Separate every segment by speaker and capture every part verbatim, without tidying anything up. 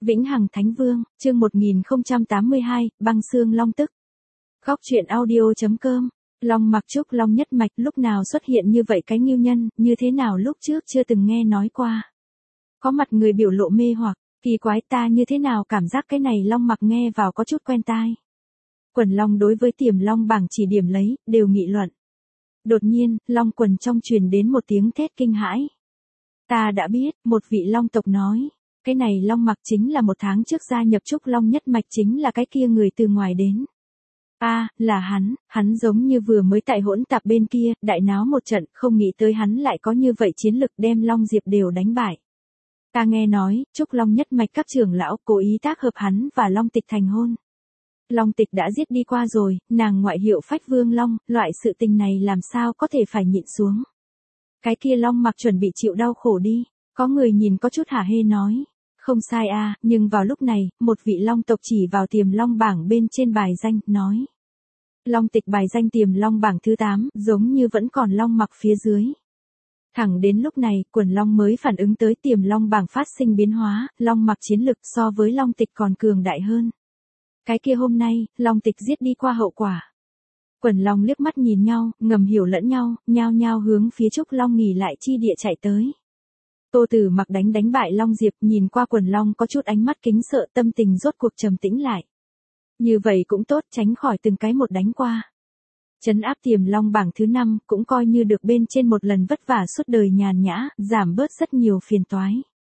Speaker 1: Vĩnh Hằng Thánh Vương, chương một nghìn không trăm tám mươi hai, băng xương long tức. Góc truyện audio.com, Long Mặc Trúc Long nhất mạch lúc nào xuất hiện như vậy cái nghiêu nhân, như thế nào lúc trước chưa từng nghe nói qua. Có mặt người biểu lộ mê hoặc, kỳ quái ta như thế nào cảm giác cái này Long Mặc nghe vào có chút quen tai. Quần Long đối với Tiềm Long bảng chỉ điểm lấy, đều nghị luận. Đột nhiên, Long quần trong truyền đến một tiếng thét kinh hãi. Ta đã biết, một vị Long tộc nói. Cái này Long Mặc chính là một tháng trước gia nhập Trúc Long nhất mạch chính là cái kia người từ ngoài đến. A, à, là hắn, hắn giống như vừa mới tại hỗn tạp bên kia, đại náo một trận, không nghĩ tới hắn lại có như vậy chiến lực đem Long Diệp đều đánh bại. Ta nghe nói, Trúc Long nhất mạch các trưởng lão cố ý tác hợp hắn và Long Tịch thành hôn. Long Tịch đã giết đi qua rồi, nàng ngoại hiệu Phách Vương Long, loại sự tình này làm sao có thể phải nhịn xuống. Cái kia Long Mặc chuẩn bị chịu đau khổ đi, có người nhìn có chút hả hê nói. Không sai a, à, nhưng vào lúc này, một vị Long tộc chỉ vào Tiềm Long bảng bên trên bài danh, nói. Long Tịch bài danh Tiềm Long bảng thứ tám, giống như vẫn còn Long Mặc phía dưới. Thẳng đến lúc này, quần Long mới phản ứng tới Tiềm Long bảng phát sinh biến hóa, Long Mặc chiến lực so với Long Tịch còn cường đại hơn. Cái kia hôm nay, Long Tịch giết đi qua hậu quả. Quần Long liếc mắt nhìn nhau, ngầm hiểu lẫn nhau, nhao nhao hướng phía Trúc Long nghỉ lại chi địa chạy tới. Tô Tử Mặc đánh đánh bại Long Diệp, nhìn qua quần Long có chút ánh mắt kính sợ, tâm tình rốt cuộc trầm tĩnh lại. Như vậy cũng tốt, tránh khỏi từng cái một đánh qua. Trấn áp Tiềm Long bảng thứ năm, cũng coi như được bên trên một lần vất vả suốt đời nhàn nhã, giảm bớt rất nhiều phiền toái.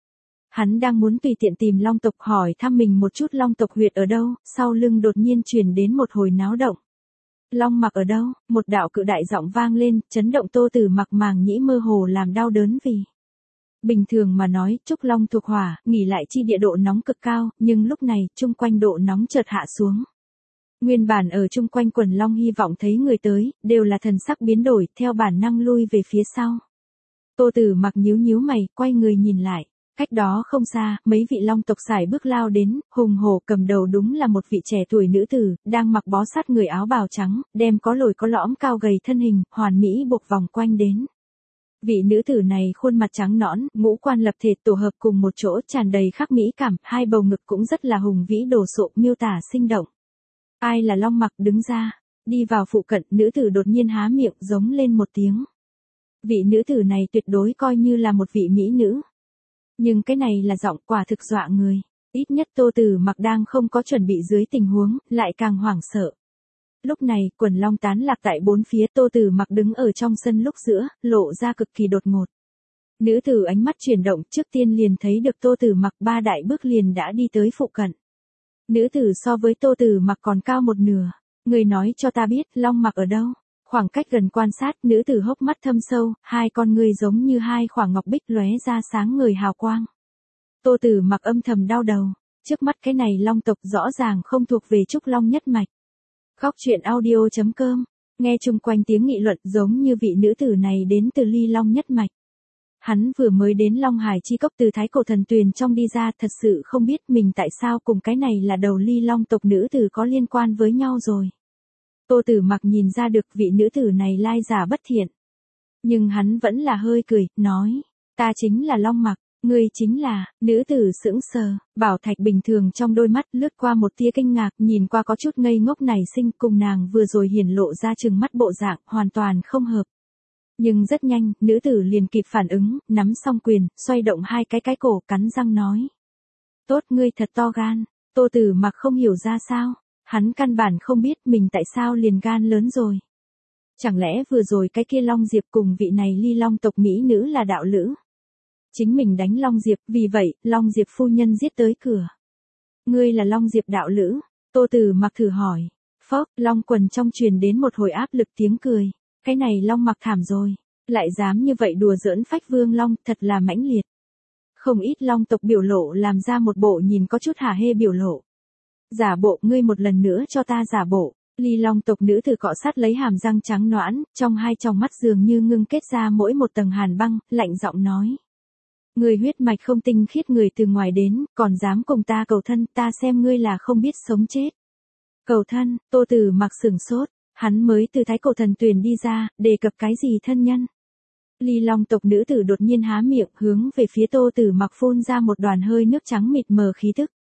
Speaker 1: Hắn đang muốn tùy tiện tìm Long tộc hỏi thăm mình một chút Long tộc huyệt ở đâu, sau lưng đột nhiên truyền đến một hồi náo động. Long Mặc ở đâu? Một đạo cự đại giọng vang lên, chấn động Tô Tử Mặc màng nhĩ mơ hồ làm đau đớn vì. Bình thường mà nói, Trúc Long thuộc hỏa, nghỉ lại chi địa độ nóng cực cao, nhưng lúc này, chung quanh độ nóng chợt hạ xuống. Nguyên bản ở chung quanh quần Long hy vọng thấy người tới, đều là thần sắc biến đổi, theo bản năng lui về phía sau. Tô Tử Mặc nhíu nhíu mày, quay người nhìn lại. Cách đó không xa, mấy vị Long tộc xài bước lao đến, hùng hổ cầm đầu đúng là một vị trẻ tuổi nữ tử, đang mặc bó sát người áo bào trắng, đem có lồi có lõm cao gầy thân hình, hoàn mỹ buộc vòng quanh đến. Vị nữ tử này khuôn mặt trắng nõn, ngũ quan lập thể tổ hợp cùng một chỗ tràn đầy khắc mỹ cảm, hai bầu ngực cũng rất là hùng vĩ đồ sộ, miêu tả sinh động. Ai là Long Mặc đứng ra, đi vào phụ cận, nữ tử đột nhiên há miệng giống lên một tiếng. Vị nữ tử này tuyệt đối coi như là một vị mỹ nữ. Nhưng cái này là giọng quả thực dọa người, ít nhất Tô Tử Mặc đang không có chuẩn bị dưới tình huống, lại càng hoảng sợ. Lúc này, quần Long tán lạc tại bốn phía, Tô Tử Mặc đứng ở trong sân lúc giữa, lộ ra cực kỳ đột ngột. Nữ tử ánh mắt chuyển động, trước tiên liền thấy được Tô Tử Mặc ba đại bước liền đã đi tới phụ cận. Nữ tử so với Tô Tử Mặc còn cao một nửa. Người nói cho ta biết, Long Mặc ở đâu? Khoảng cách gần quan sát, nữ tử hốc mắt thâm sâu, hai con người giống như hai khoảng ngọc bích lóe ra sáng ngời hào quang. Tô Tử Mặc âm thầm đau đầu, trước mắt cái này Long tộc rõ ràng không thuộc về Trúc Long nhất mạch. Góc truyện audio.com, nghe chung quanh tiếng nghị luận giống như vị nữ tử này đến từ Ly Long nhất mạch. Hắn vừa mới đến Long Hải chi cốc từ Thái Cổ Thần Tuyền trong đi ra, thật sự không biết mình tại sao cùng cái này là đầu Ly Long tộc nữ tử có liên quan với nhau rồi. Tô Tử Mặc nhìn ra được vị nữ tử này lai giả bất thiện. Nhưng hắn vẫn là hơi cười, nói, ta chính là Long Mặc, ngươi chính là, nữ tử sững sờ, bảo thạch bình thường trong đôi mắt lướt qua một tia kinh ngạc, nhìn qua có chút ngây ngốc nảy sinh, cùng nàng vừa rồi hiển lộ ra trừng mắt bộ dạng, hoàn toàn không hợp. Nhưng rất nhanh, nữ tử liền kịp phản ứng, nắm song quyền, xoay động hai cái cái cổ, cắn răng nói. Tốt, ngươi thật to gan. Tô Tử Mặc không hiểu ra sao. Hắn căn bản không biết mình tại sao liền gan lớn rồi. Chẳng lẽ vừa rồi cái kia Long Diệp cùng vị này Ly Long tộc mỹ nữ là đạo lữ? Chính mình đánh Long Diệp, vì vậy, Long Diệp phu nhân giết tới cửa. Ngươi là Long Diệp đạo lữ? Tô Tử Mặc thử hỏi. Phốc, Long quần trong truyền đến một hồi áp lực tiếng cười. Cái này Long Mặc thảm rồi. Lại dám như vậy đùa giỡn Phách Vương Long, thật là mãnh liệt. Không ít Long tộc biểu lộ làm ra một bộ nhìn có chút hả hê biểu lộ. Giả bộ, ngươi một lần nữa cho ta giả bộ. Ly Long tộc nữ tử cọ sát lấy hàm răng trắng nõn, trong hai tròng mắt dường như ngưng kết ra mỗi một tầng hàn băng, lạnh giọng nói. Người huyết mạch không tinh khiết người từ ngoài đến, còn dám cùng ta cầu thân, ta xem ngươi là không biết sống chết. Cầu thân? Tô Tử Mặc sửng sốt, hắn mới từ Thái Cổ Thần Tuyền đi ra, đề cập cái gì thân nhân? Ly Long tộc nữ tử đột nhiên há miệng, hướng về phía Tô Tử Mặc phun ra một đoàn hơi nước trắng mịt mờ khí tức.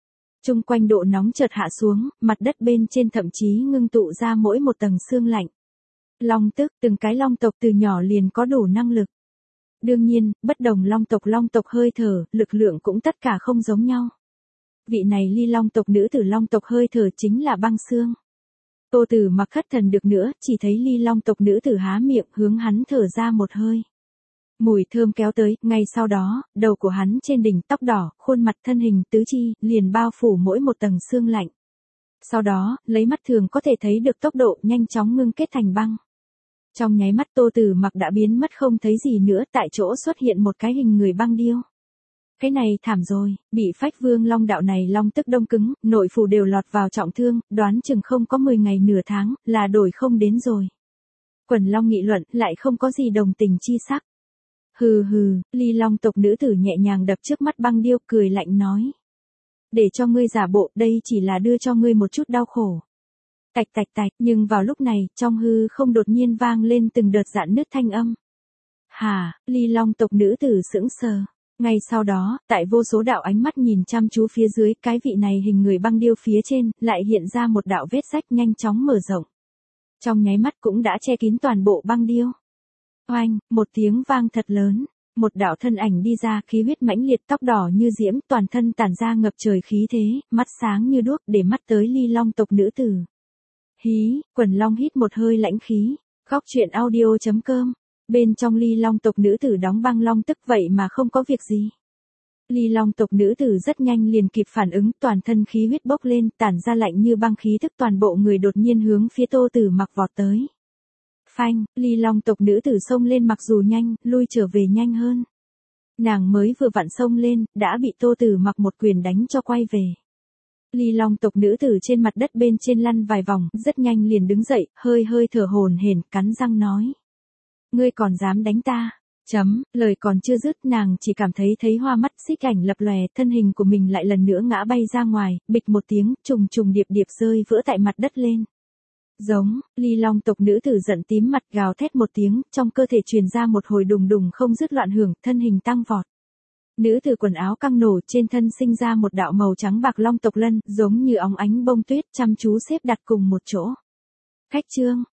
Speaker 1: Chung quanh độ nóng chợt hạ xuống, mặt đất bên trên thậm chí ngưng tụ ra mỗi một tầng sương lạnh. Long tức, từng cái long tộc từ nhỏ liền có đủ năng lực. Đương nhiên, bất đồng long tộc long tộc hơi thở, lực lượng cũng tất cả không giống nhau. Vị này ly long tộc nữ tử long tộc hơi thở chính là băng xương. Tô Tử Mặc khất thần được nữa, chỉ thấy ly long tộc nữ tử há miệng hướng hắn thở ra một hơi. Mùi thơm kéo tới, ngay sau đó, đầu của hắn trên đỉnh tóc đỏ, khuôn mặt thân hình tứ chi, liền bao phủ mỗi một tầng sương lạnh. Sau đó, lấy mắt thường có thể thấy được tốc độ nhanh chóng ngưng kết thành băng. Trong nháy mắt Tô Tử Mặc đã biến mất không thấy gì nữa, tại chỗ xuất hiện một cái hình người băng điêu. Cái này thảm rồi, bị Phách Vương Long đạo này long tức đông cứng, nội phủ đều lọt vào trọng thương, đoán chừng không có mười ngày nửa tháng, là đổi không đến rồi. Quần Long nghị luận, lại không có gì đồng tình chi sắc. Hừ hừ, ly long tộc nữ tử nhẹ nhàng đập trước mắt băng điêu, cười lạnh nói. Để cho ngươi giả bộ, đây chỉ là đưa cho ngươi một chút đau khổ. Tạch tạch tạch, nhưng vào lúc này, trong hư không đột nhiên vang lên từng đợt rạn nứt thanh âm. Hà, ly long tộc nữ tử sững sờ. Ngay sau đó, tại vô số đạo ánh mắt nhìn chăm chú phía dưới, cái vị này hình người băng điêu phía trên, lại hiện ra một đạo vết rách nhanh chóng mở rộng. Trong nháy mắt cũng đã che kín toàn bộ băng điêu. Oanh, một tiếng vang thật lớn, một đạo thân ảnh đi ra, khí huyết mãnh liệt, tóc đỏ như diễm, toàn thân tản ra ngập trời khí thế, mắt sáng như đuốc, để mắt tới ly long tộc nữ tử. Hí, Quần Long hít một hơi lãnh khí. Góc truyện audio chấm com. Bên trong ly long tộc nữ tử đóng băng long tức vậy mà không có việc gì. Ly long tộc nữ tử rất nhanh liền kịp phản ứng, toàn thân khí huyết bốc lên, tản ra lạnh như băng khí thức, toàn bộ người đột nhiên hướng phía Tô Tử Mặc vọt tới. Phanh, ly long tộc nữ tử xông lên, mặc dù nhanh, lui trở về nhanh hơn. Nàng mới vừa vặn xông lên, đã bị Tô Tử Mặc một quyền đánh cho quay về. Ly long tộc nữ tử trên mặt đất bên trên lăn vài vòng, rất nhanh liền đứng dậy, hơi hơi thở hổn hển, cắn răng nói. Ngươi còn dám đánh ta? Chấm, lời còn chưa dứt, nàng chỉ cảm thấy thấy hoa mắt, xích ảnh lập lòe, thân hình của mình lại lần nữa ngã bay ra ngoài, bịch một tiếng, trùng trùng điệp điệp rơi vỡ tại mặt đất lên. Giống, ly long tộc nữ tử giận tím mặt, gào thét một tiếng, trong cơ thể truyền ra một hồi đùng đùng không dứt loạn hưởng, thân hình tăng vọt. Nữ tử quần áo căng nổ, trên thân sinh ra một đạo màu trắng bạc long tộc lân, giống như óng ánh bông tuyết, chăm chú xếp đặt cùng một chỗ. Khách trương,